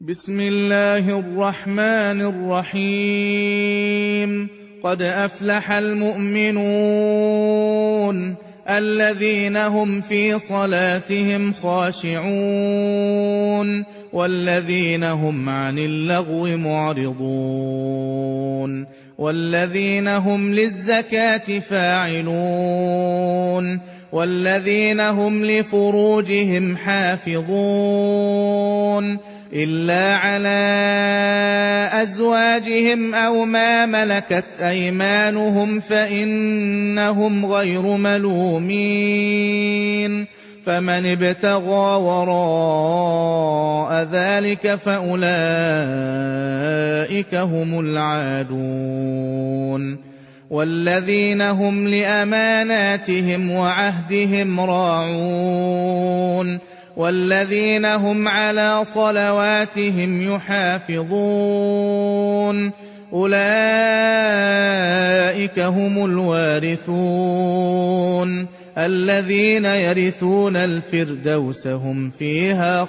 بسم الله الرحمن الرحيم. قد أفلح المؤمنون الذين هم في صلاتهم خاشعون والذين هم عن اللغو معرضون والذين هم للزكاة فاعلون والذين هم لفروجهم حافظون إلا على أزواجهم أو ما ملكت أيمانهم فإنهم غير ملومين. فمن ابتغى وراء ذلك فأولئك هم العادون والذين هم لأماناتهم وعهدهم راعون والذين هم على صلواتهم يحافظون أولئك هم الوارثون الذين يرثون الفردوس هم فيها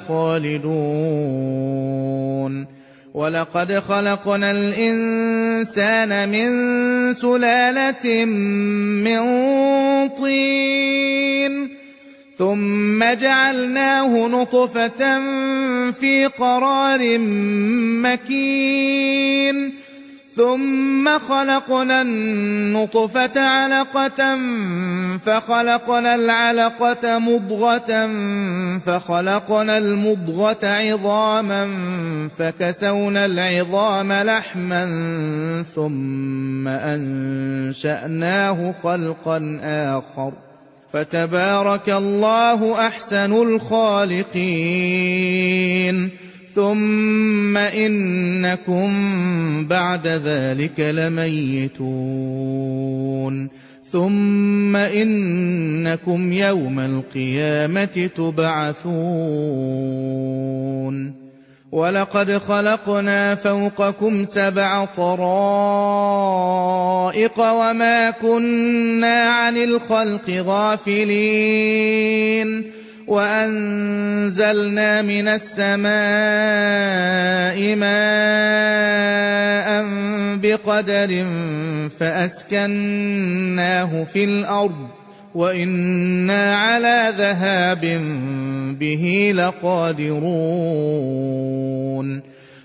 خالدون. ولقد خلقنا الإنسان من سلالة من طين ثم جعلناه نطفة في قرار مكين ثم خلقنا النطفة علقة فخلقنا العلقة مضغة فخلقنا المضغة عظاما فكسونا العظام لحما ثم أنشأناه خلقا آخر فتبارك الله أحسن الخالقين. ثم إنكم بعد ذلك لميتون ثم إنكم يوم القيامة تبعثون. ولقد خلقنا فوقكم 7 طرائق وما كنا عن الخلق غافلين وأنزلنا من السماء ماء بقدر فأسكناه في الأرض وإنا على ذهاب به لقادرون.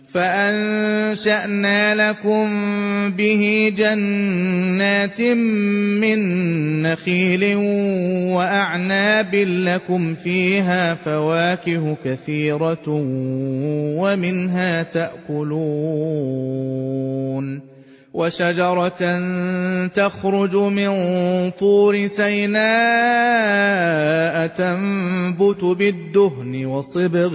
فأنشأنا لكم به جنات من نخيل وأعناب لكم فيها فواكه كثيرة ومنها تأكلون. وشجرة تخرج من طور سيناء تنبت بالدهن وصبغ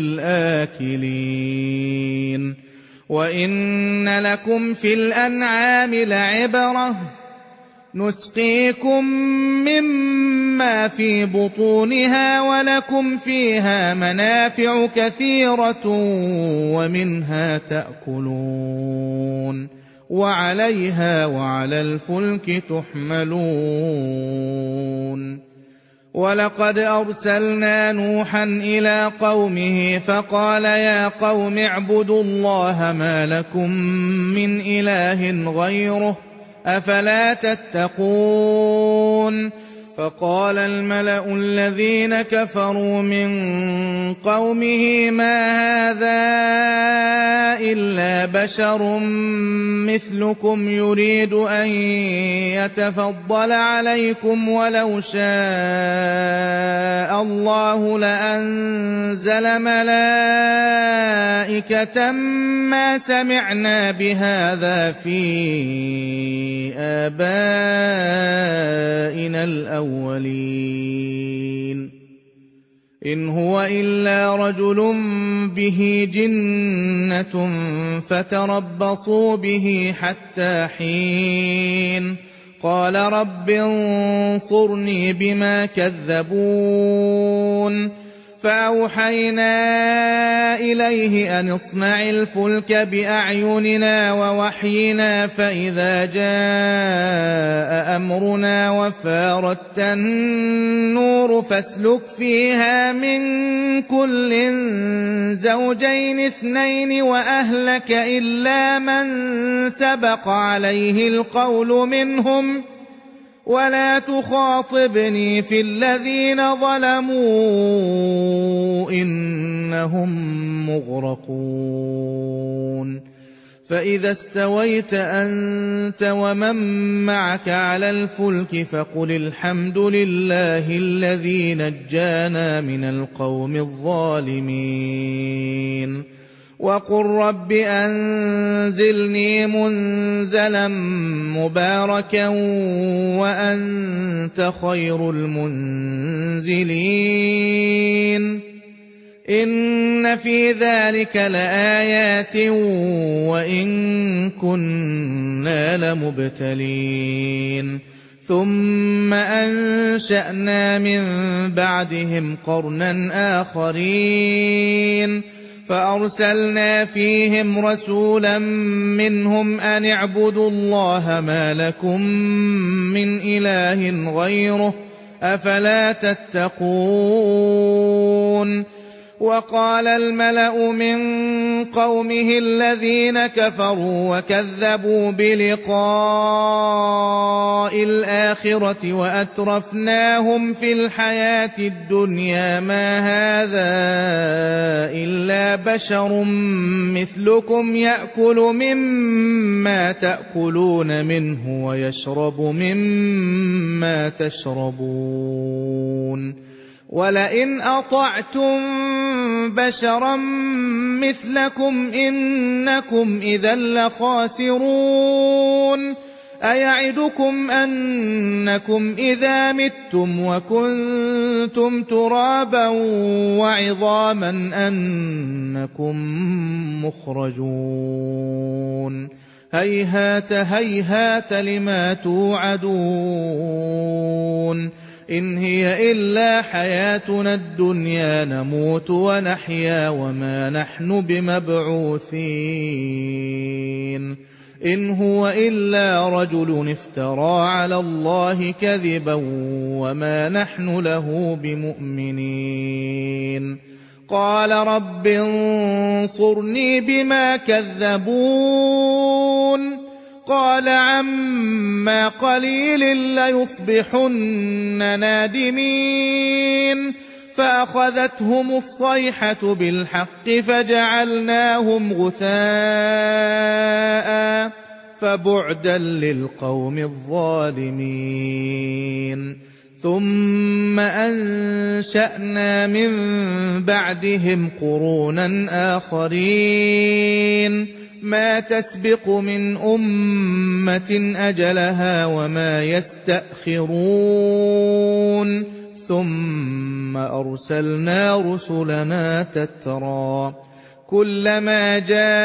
للآكلين. وإن لكم في الأنعام لعبرة نسقيكم مما في بطونها ولكم فيها منافع كثيرة ومنها تأكلون وعليها وعلى الفلك تحملون. ولقد أرسلنا نوحا إلى قومه فقال يا قوم اعبدوا الله ما لكم من إله غيره أفلا تتقون. فقال الملأ الذين كفروا من قومه ما هذا إلا بشر مثلكم يريد أن يتفضل عليكم ولو شاء الله لأنزل ملائكة ما سمعنا بهذا في آبائنا الأولين إن هو إلا رجل به جنة فتربصوا به حتى حين. قال رب انصرني بما كذبون. فأوحينا إليه أن اصنع الفلك بأعيننا ووحينا فإذا جاء أمرنا وفارت النور فاسلك فيها من كل زوجين اثنين وأهلك إلا من سبق عليه القول منهم ولا تخاطبني في الذين ظلموا إنهم مغرقون فإذا استويت أنت ومن معك على الفلك فقل الحمد لله الذي نجانا من القوم الظالمين وقل رب أنزلني منزلا مباركا وأنت خير المنزلين إن في ذلك لآيات وإن كنا لمبتلين ثم أنشأنا من بعدهم قرنا آخرين فأرسلنا فيهم رسولا منهم أن اعبدوا الله ما لكم من إله غيره أفلا تتقون وقال الملأ من قومه الذين كفروا وكذبوا بلقاء الآخرة وأترفناهم في الحياة الدنيا ما هذا إلا بشر مثلكم يأكل مما تأكلون منه ويشرب مما تشربون ولئن أطعتم بشرا مثلكم إنكم إذا لخاسرون أيعدكم أنكم إذا متم وكنتم ترابا وعظاما أنكم مخرجون هيهات هيهات لما توعدون إن هي إلا حياتنا الدنيا نموت ونحيا وما نحن بمبعوثين إن هو إلا رجل افترى على الله كذبا وما نحن له بمؤمنين قال رب انصرني بما كذبون قال عما قليل ليصبحن نادمين فأخذتهم الصيحة بالحق فجعلناهم غثاء فبعدا للقوم الظالمين ثم أنشأنا من بعدهم قرونا آخرين ما تسبق من أمة أجلها وما يستأخرون ثم أرسلنا رسلنا تترى كلما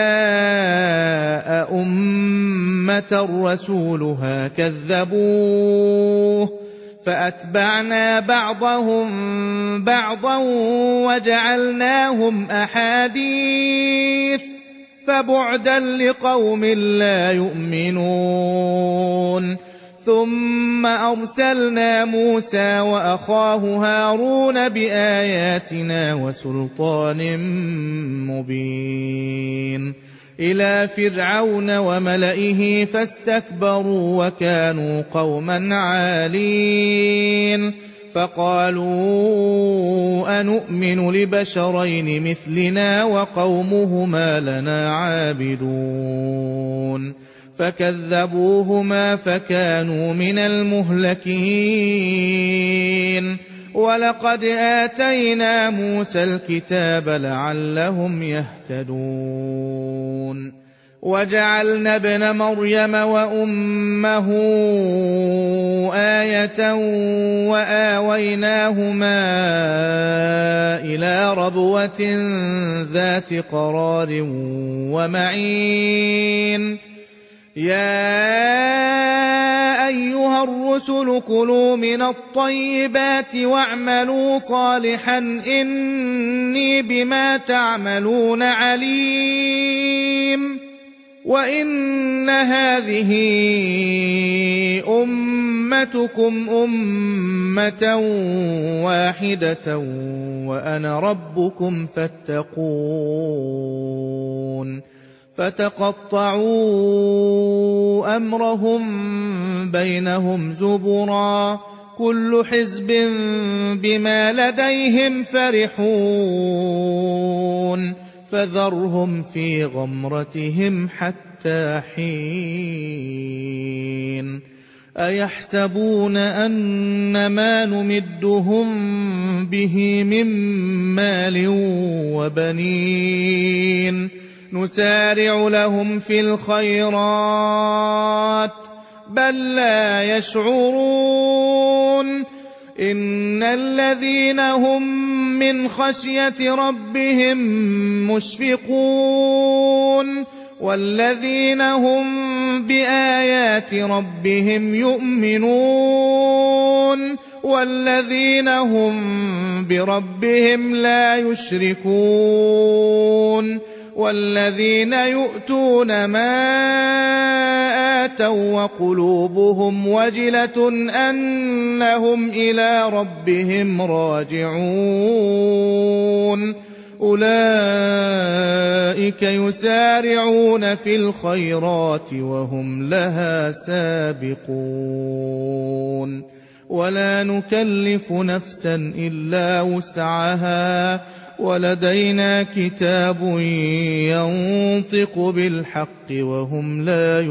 جاء أمة رسولها كذبوه فأتبعنا بعضهم بعضا وجعلناهم أحاديث فبعدا لقوم لا يؤمنون ثم أرسلنا موسى وأخاه هارون بآياتنا وسلطان مبين إلى فرعون وملئه فاستكبروا وكانوا قوما عالين فقالوا أنؤمن لبشرين مثلنا وقومهما لنا عابدون فكذبوهما فكانوا من المهلكين ولقد آتينا موسى الكتاب لعلهم يهتدون وجعلنا ابن مريم وأمه آية وآويناهما إلى ربوة ذات قرار ومعين يا أيها الرسل كلوا من الطيبات واعملوا صالحا إني بما تعملون عليم وإن هذه أمتكم أمة واحدة وأنا ربكم فاتقون فتقطعوا أمرهم بينهم زبرا كل حزب بما لديهم فرحون فذرهم في غمرتهم حتى حين أيحسبون أن ما نمدهم به من مال وبنين نسارع لهم في الخيرات بل لا يشعرون إن الذين هم من خشية ربهم مشفقون والذين هم بآيات ربهم يؤمنون والذين هم بربهم لا يشركون والذين يؤتون ما آتوا وقلوبهم وجلة أنهم إلى ربهم راجعون أولئك يسارعون في الخيرات وهم لها سابقون ولا نكلف نفسا إلا وسعها ولدينا كتاب ينطق بالحق وهم لا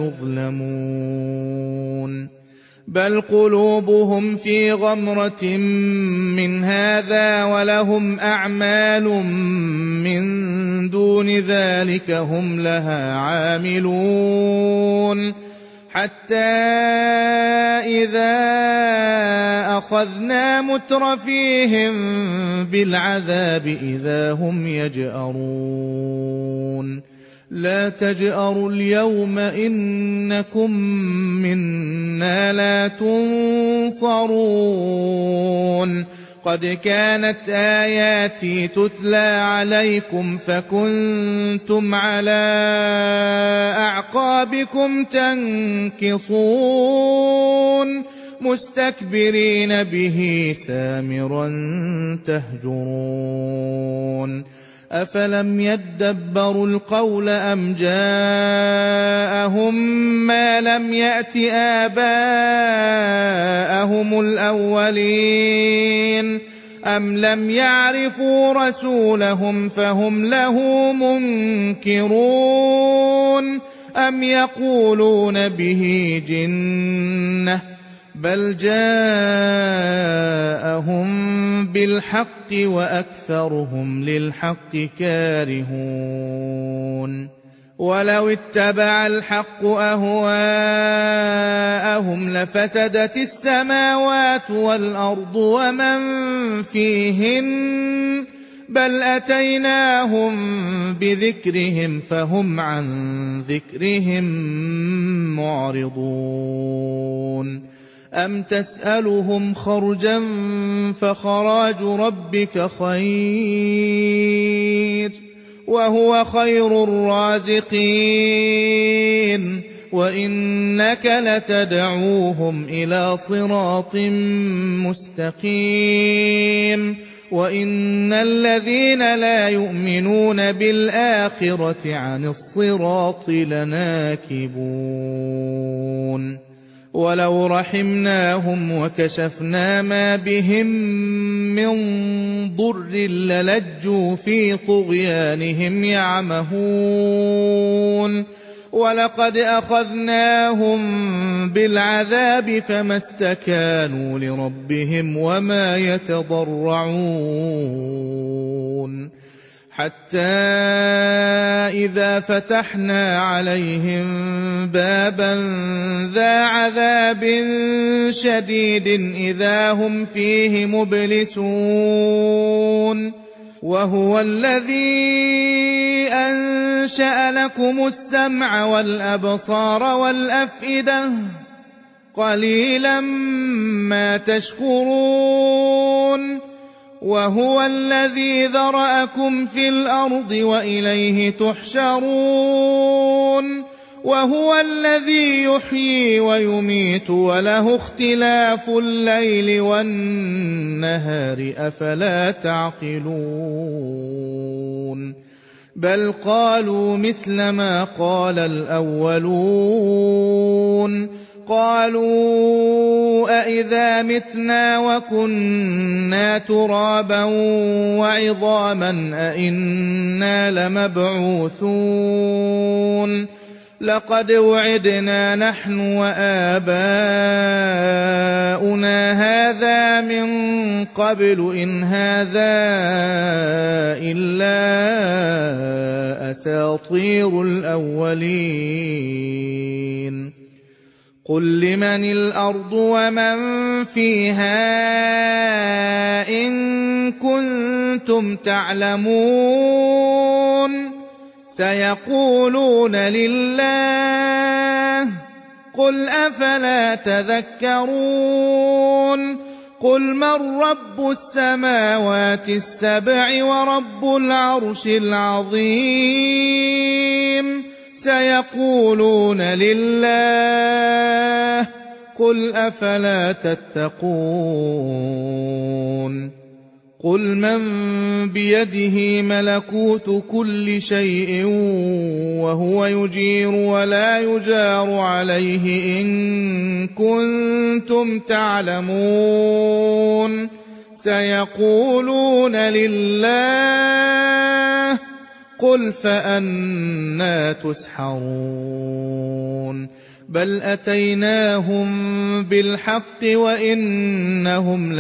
يظلمون بل قلوبهم في غمرة من هذا ولهم أعمال من دون ذلك هم لها عاملون حتى إذا أخذنا مترفيهم بالعذاب إذا هم يجأرون لا تجأروا اليوم إنكم منا لا تنصرون قد كانت آياتي تتلى عليكم فكنتم على أعقابكم تنكصون مستكبرين به سامرا تهجرون أفلم يدبروا القول أم جاءهم ما لم يأت آباءهم الأولين أم لم يعرفوا رسولهم فهم له منكرون أم يقولون به جنة بل جاءهم بالحق وأكثرهم للحق كارهون ولو اتبع الحق أهواءهم لفسدت السماوات والأرض ومن فيهن بل أتيناهم بذكرهم فهم عن ذكرهم معرضون أم تسألهم خرجا فخراج ربك خير وهو خير الرازقين وإنك لتدعوهم إلى صراط مستقيم وإن الذين لا يؤمنون بالآخرة عن الصراط لناكبون ولو رحمناهم وكشفنا ما بهم من ضر للجوا في طغيانهم يعمهون ولقد أخذناهم بالعذاب فما استكانوا لربهم وما يتضرعون حتى إذا فتحنا عليهم بابا ذا عذاب شديد إذا هم فيه مبلسون وهو الذي أنشأ لكم السمع والأبصار والأفئدة قليلا ما تشكرون وهو الذي ذرأكم في الأرض وإليه تحشرون وهو الذي يحيي ويميت وله اختلاف الليل والنهار أفلا تعقلون بل قالوا مثل ما قال الأولون قالوا أئذا متنا وكنا ترابا وعظاما أئنا لمبعوثون لقد وعدنا نحن وآباؤنا هذا من قبل إن هذا إلا أساطير الأولين قل لمن الأرض ومن فيها إن كنتم تعلمون سيقولون لله قل أفلا تذكرون قل من رب السماوات السبع ورب العرش العظيم سيقولون لله قل أفلا تتقون قل من بيده ملكوت كل شيء وهو يجير ولا يجار عليه إن كنتم تعلمون سيقولون لله قل فأنى تسحرون بل أتيناهم بالحق وإنهم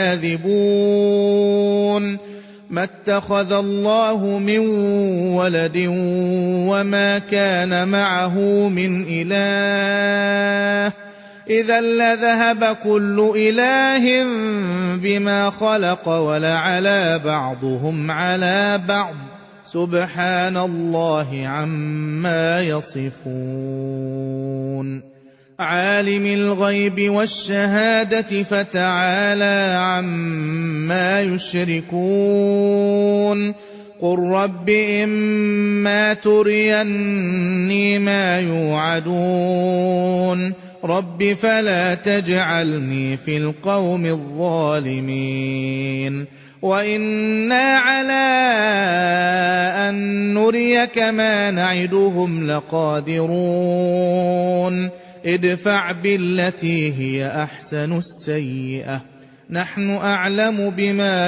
لكاذبون ما اتخذ الله من ولد وما كان معه من إله إذا لذهب كل إله بما خلق ولعلى بعضهم على بعض سبحان الله عما يصفون عالم الغيب والشهادة فتعالى عما يشركون قل رب إما تريني ما يوعدون رب فلا تجعلني في القوم الظالمين وإنا على أن نريك ما نعدهم لقادرون ادفع بالتي هي أحسن السيئة نحن أعلم بما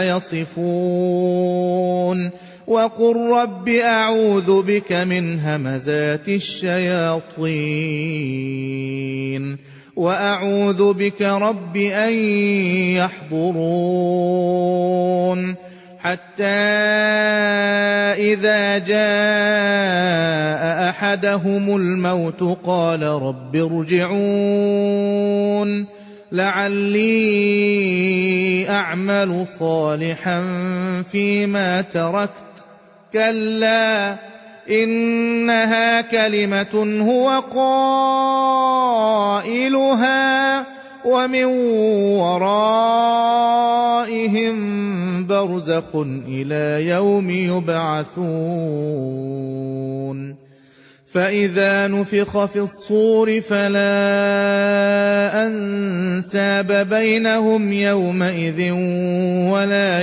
يصفون وقل رب أعوذ بك من همزات الشياطين وأعوذ بك رب أن يحضرون حتى إذا جاء أحدهم الموت قال رب ارجعون لعلي أعمل صالحا فيما تركت كلا إنها كلمة هو قائلها ومن ورائهم برزخ إلى يوم يبعثون فإذا نفخ في الصور فلا أنساب بينهم يومئذ ولا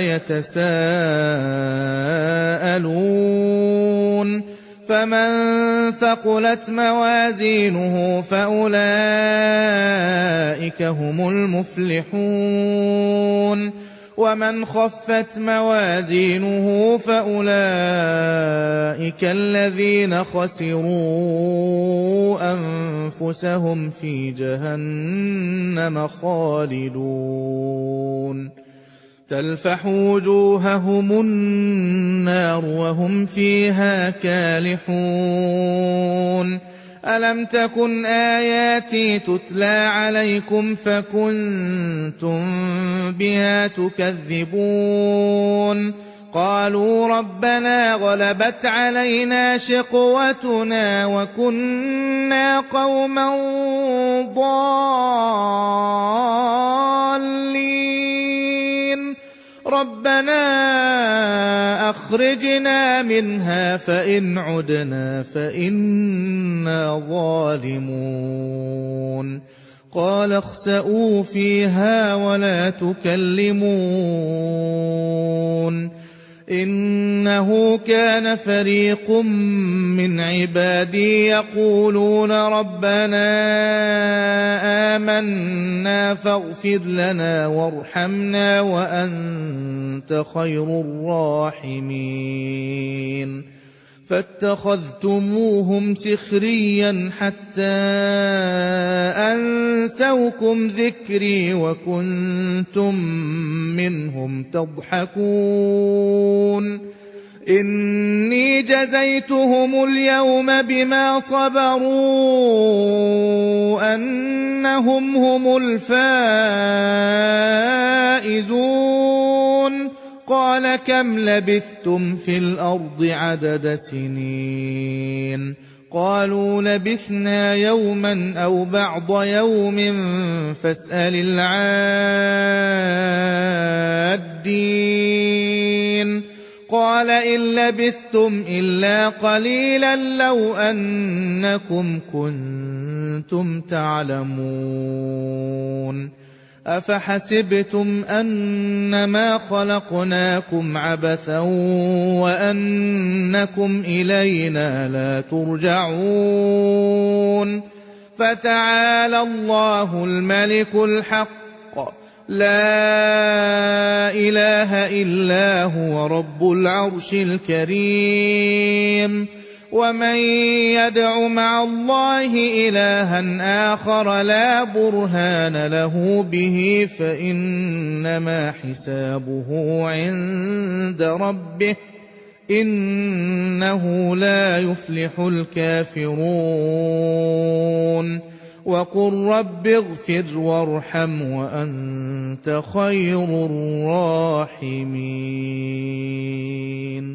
يتساءلون فمن ثقلت موازينه فأولئك هم المفلحون ومن خفت موازينه فأولئك الذين خسروا أنفسهم في جهنم خالدون تلفح وجوههم النار وهم فيها كالحون ألم تكن آياتي تتلى عليكم فكنتم بها تكذبون قالوا ربنا غلبت علينا شقوتنا وكنا قوما ضالين ربنا أخرجنا منها فإن عدنا فإنا ظالمون قال اخسئوا فيها ولا تكلمون إنه كان فريق من عبادي يقولون ربنا آمنا فاغفر لنا وارحمنا وأنت خير الراحمين فاتخذتموهم سخريا حتى أنسوكم ذكري وكنتم منهم تضحكون إني جزيتهم اليوم بما صبروا أنهم هم الفائزون قال كم لبثتم في الأرض عدد سنين قالوا لبثنا يوما أو بعض يوم فاسأل العادين قال إن لبثتم إلا قليلا لو أنكم كنتم تعلمون أفحسبتم أنما خلقناكم عبثا وأنكم إلينا لا ترجعون فتعالى الله الملك الحق لا إله إلا هو رب العرش الكريم ومن يدع مع الله إلها آخر لا برهان له به فإنما حسابه عند ربه إنه لا يفلح الكافرون وقل رب اغفر وارحم وأنت خير الراحمين